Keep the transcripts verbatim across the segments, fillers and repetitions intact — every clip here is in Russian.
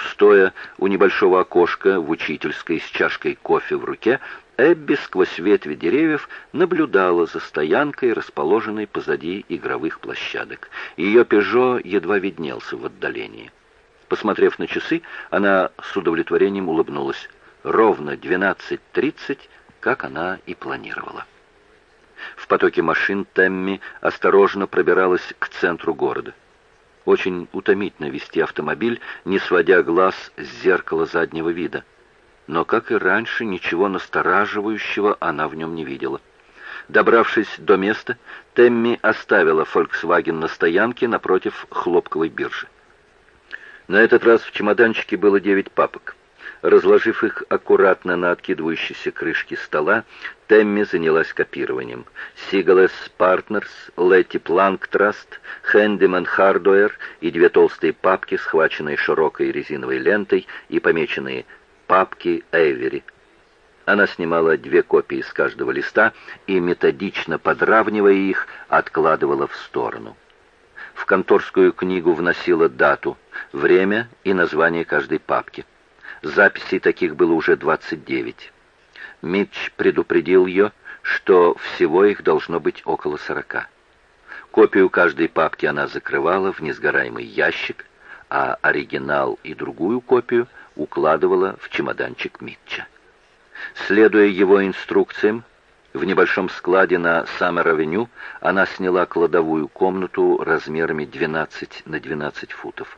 стоя у небольшого окошка в учительской с чашкой кофе в руке, Эбби сквозь ветви деревьев наблюдала за стоянкой, расположенной позади игровых площадок. Ее «Пежо» едва виднелся в отдалении. Посмотрев на часы, она с удовлетворением улыбнулась. Ровно двенадцать тридцать, как она и планировала. В потоке машин Тэмми осторожно пробиралась к центру города. Очень утомительно вести автомобиль, не сводя глаз с зеркала заднего вида. Но, как и раньше, ничего настораживающего она в нем не видела. Добравшись до места, Тэмми оставила «Фольксваген» на стоянке напротив хлопковой биржи. На этот раз в чемоданчике было девять папок. Разложив их аккуратно на откидывающейся крышке стола, Тэмми занялась копированием. Сигалес Партнерс, Летти Планк Траст, Хэндимен Хардуэр и две толстые папки, схваченные широкой резиновой лентой и помеченные «Папки Эйвери». Она снимала две копии с каждого листа и, методично подравнивая их, откладывала в сторону. В конторскую книгу вносила дату, время и название каждой папки. Записей таких было уже двадцать девять. Митч предупредил ее, что всего их должно быть около сорока. Копию каждой папки она закрывала в несгораемый ящик, а оригинал и другую копию укладывала в чемоданчик Митча. Следуя его инструкциям, в небольшом складе на Саммер-авеню она сняла кладовую комнату размерами двенадцать на двенадцать футов.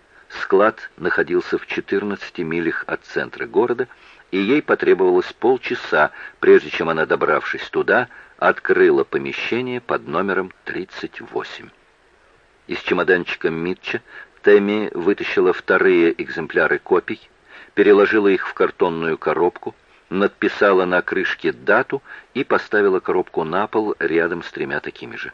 Склад находился в четырнадцати милях от центра города, и ей потребовалось полчаса, прежде чем она, добравшись туда, открыла помещение под номером тридцать восемь. Из чемоданчика Митча Тэмми вытащила вторые экземпляры копий, переложила их в картонную коробку, надписала на крышке дату и поставила коробку на пол рядом с тремя такими же.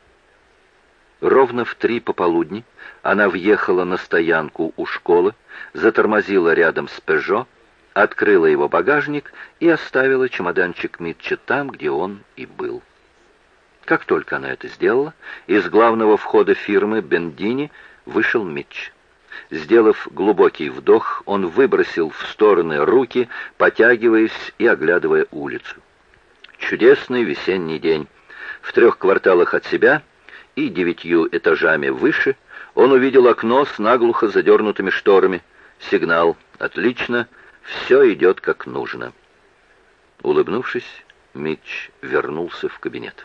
Ровно в три пополудни она въехала на стоянку у школы, затормозила рядом с «Пежо», открыла его багажник и оставила чемоданчик Митча там, где он и был. Как только она это сделала, из главного входа фирмы Бендини вышел Митч. Сделав глубокий вдох, он выбросил в стороны руки, потягиваясь и оглядывая улицу. Чудесный весенний день. В трех кварталах от себя и девятью этажами выше он увидел окно с наглухо задернутыми шторами. Сигнал. Отлично. Все идет как нужно. Улыбнувшись, Митч вернулся в кабинет.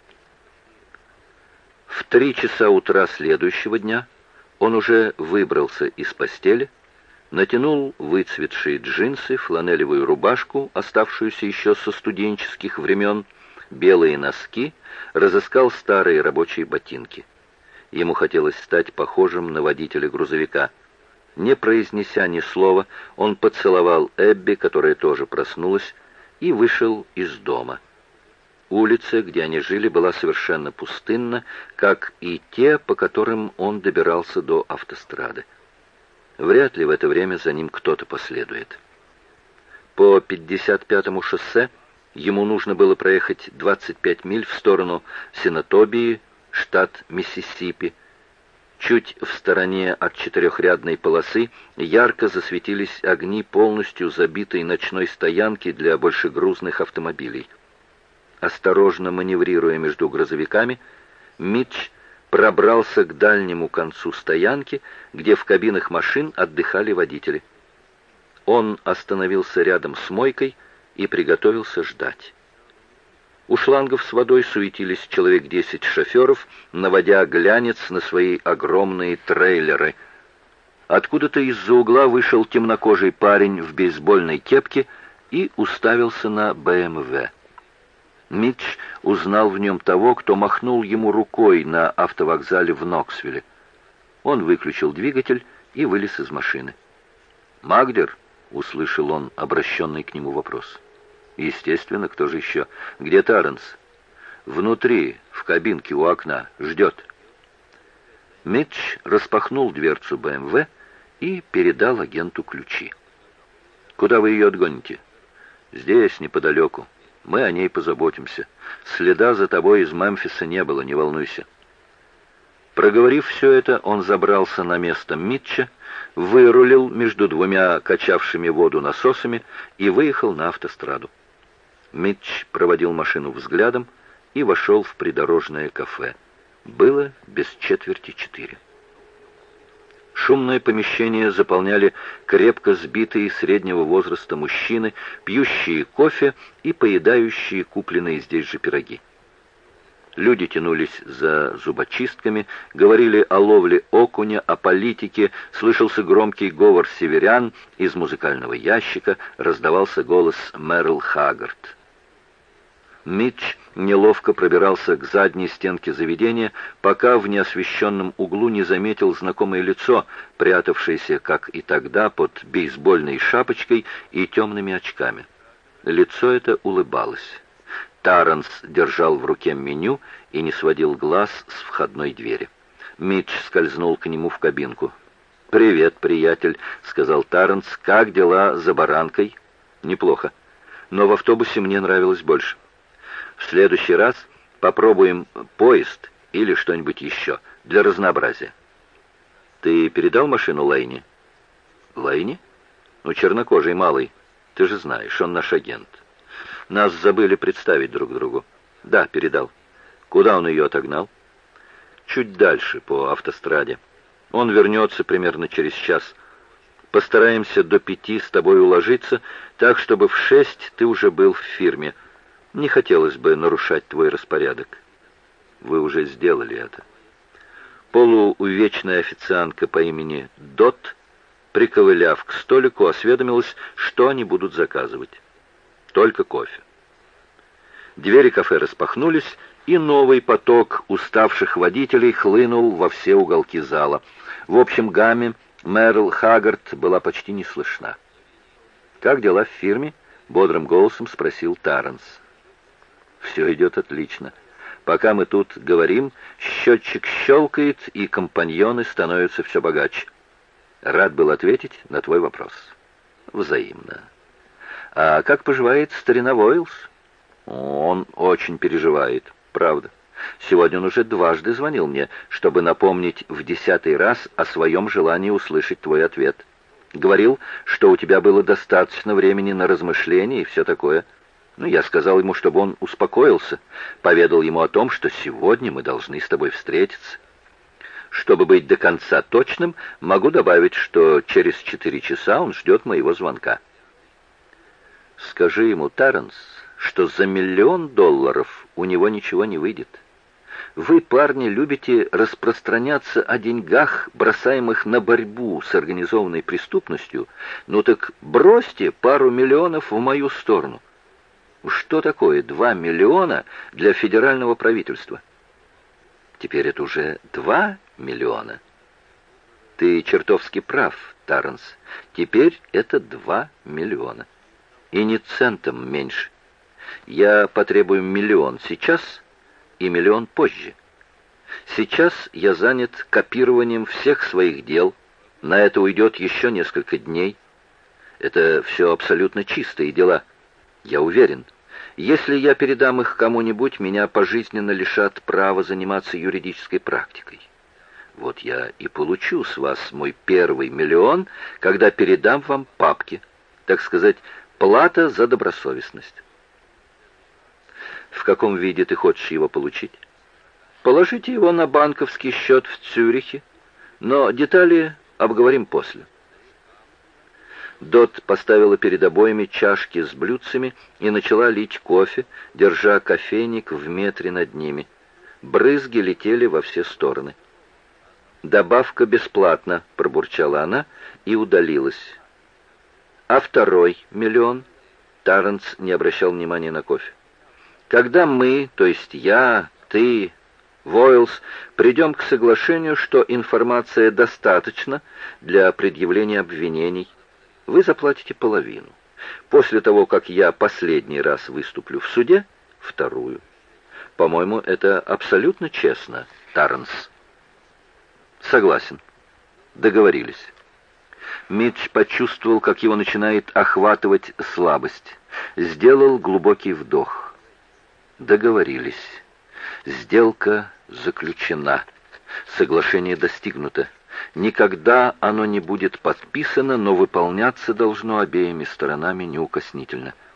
В три часа утра следующего дня он уже выбрался из постели, натянул выцветшие джинсы, фланелевую рубашку, оставшуюся еще со студенческих времен, белые носки, разыскал старые рабочие ботинки. Ему хотелось стать похожим на водителя грузовика. Не произнеся ни слова, он поцеловал Эбби, которая тоже проснулась, и вышел из дома. Улица, где они жили, была совершенно пустынна, как и те, по которым он добирался до автострады. Вряд ли в это время за ним кто-то последует. По пятьдесят пятому шоссе ему нужно было проехать двадцать пять миль в сторону Сенатобии, штат Миссисипи. Чуть в стороне от четырехрядной полосы ярко засветились огни полностью забитой ночной стоянки для большегрузных автомобилей. Осторожно маневрируя между грузовиками, Митч пробрался к дальнему концу стоянки, где в кабинах машин отдыхали водители. Он остановился рядом с мойкой и приготовился ждать. У шлангов с водой суетились человек десять шоферов, наводя глянец на свои огромные трейлеры. Откуда-то из-за угла вышел темнокожий парень в бейсбольной кепке и уставился на бэ эм вэ. Митч узнал в нем того, кто махнул ему рукой на автовокзале в Ноксвилле. Он выключил двигатель и вылез из машины. «Магдер?» — услышал он обращенный к нему вопрос. «Естественно, кто же еще? Где Тарренс?» «Внутри, в кабинке у окна. Ждет». Митч распахнул дверцу бэ эм вэ и передал агенту ключи. «Куда вы ее отгоните?» «Здесь, неподалеку. Мы о ней позаботимся. Следа за тобой из Мемфиса не было, не волнуйся». Проговорив все это, он забрался на место Митча, вырулил между двумя качавшими воду насосами и выехал на автостраду. Митч проводил машину взглядом и вошел в придорожное кафе. Было без четверти четыре. Шумное помещение заполняли крепко сбитые среднего возраста мужчины, пьющие кофе и поедающие купленные здесь же пироги. Люди тянулись за зубочистками, говорили о ловле окуня, о политике, слышался громкий говор северян, из музыкального ящика раздавался голос Мерл Хаггард. Митч неловко пробирался к задней стенке заведения, пока в неосвещенном углу не заметил знакомое лицо, прятавшееся, как и тогда, под бейсбольной шапочкой и темными очками. Лицо это улыбалось. Таранс держал в руке меню и не сводил глаз с входной двери. Митч скользнул к нему в кабинку. «Привет, приятель», — сказал Таранс. «Как дела за баранкой?» «Неплохо. Но в автобусе мне нравилось больше. В следующий раз попробуем поезд или что-нибудь еще, для разнообразия». «Ты передал машину Лейни?» «Лейни? Ну, чернокожий малый. Ты же знаешь, он наш агент. Нас забыли представить друг другу». «Да, передал. Куда он ее отогнал?» «Чуть дальше, по автостраде. Он вернется примерно через час. Постараемся до пяти с тобой уложиться, так, чтобы в шесть ты уже был в фирме. Не хотелось бы нарушать твой распорядок». «Вы уже сделали это». Полуувечная официантка по имени Дот, приковыляв к столику, осведомилась, что они будут заказывать. «Только кофе». Двери кафе распахнулись, и новый поток уставших водителей хлынул во все уголки зала. В общем гамме Мерл Хаггард была почти не слышна. «Как дела в фирме?» — бодрым голосом спросил Таранс. «Все идет отлично. Пока мы тут говорим, счетчик щелкает, и компаньоны становятся все богаче. Рад был ответить на твой вопрос». «Взаимно. А как поживает старина Войлс?» «Он очень переживает, правда. Сегодня он уже дважды звонил мне, чтобы напомнить в десятый раз о своем желании услышать твой ответ. Говорил, что у тебя было достаточно времени на размышления и все такое. Ну, я сказал ему, чтобы он успокоился, поведал ему о том, что сегодня мы должны с тобой встретиться. Чтобы быть до конца точным, могу добавить, что через четыре часа он ждет моего звонка». «Скажи ему, Таранс, что за миллион долларов у него ничего не выйдет. Вы, парни, любите распространяться о деньгах, бросаемых на борьбу с организованной преступностью. Ну так бросьте пару миллионов в мою сторону. Что такое два миллиона для федерального правительства? Теперь это уже два миллиона. Ты чертовски прав, Таранс. Теперь это два миллиона. И ни центом меньше. Я потребую миллион сейчас и миллион позже. Сейчас я занят копированием всех своих дел. На это уйдет еще несколько дней. Это все абсолютно чистые дела. Я уверен, если я передам их кому-нибудь, меня пожизненно лишат права заниматься юридической практикой. Вот я и получу с вас мой первый миллион, когда передам вам папки. Так сказать, плата за добросовестность. В каком виде ты хочешь его получить? Положите его на банковский счет в Цюрихе, но детали обговорим после». Дот поставила перед обоями чашки с блюдцами и начала лить кофе, держа кофейник в метре над ними. Брызги летели во все стороны. «Добавка бесплатна», — пробурчала она и удалилась. «А второй миллион?» Таранс не обращал внимания на кофе. «Когда мы, то есть я, ты, Войлс, придем к соглашению, что информация достаточна для предъявления обвинений, вы заплатите половину. После того, как я последний раз выступлю в суде, вторую. По-моему, это абсолютно честно, Таранс». «Согласен. Договорились». Митч почувствовал, как его начинает охватывать слабость. Сделал глубокий вдох. Договорились. Сделка заключена. Соглашение достигнуто. Никогда оно не будет подписано, но выполняться должно обеими сторонами неукоснительно.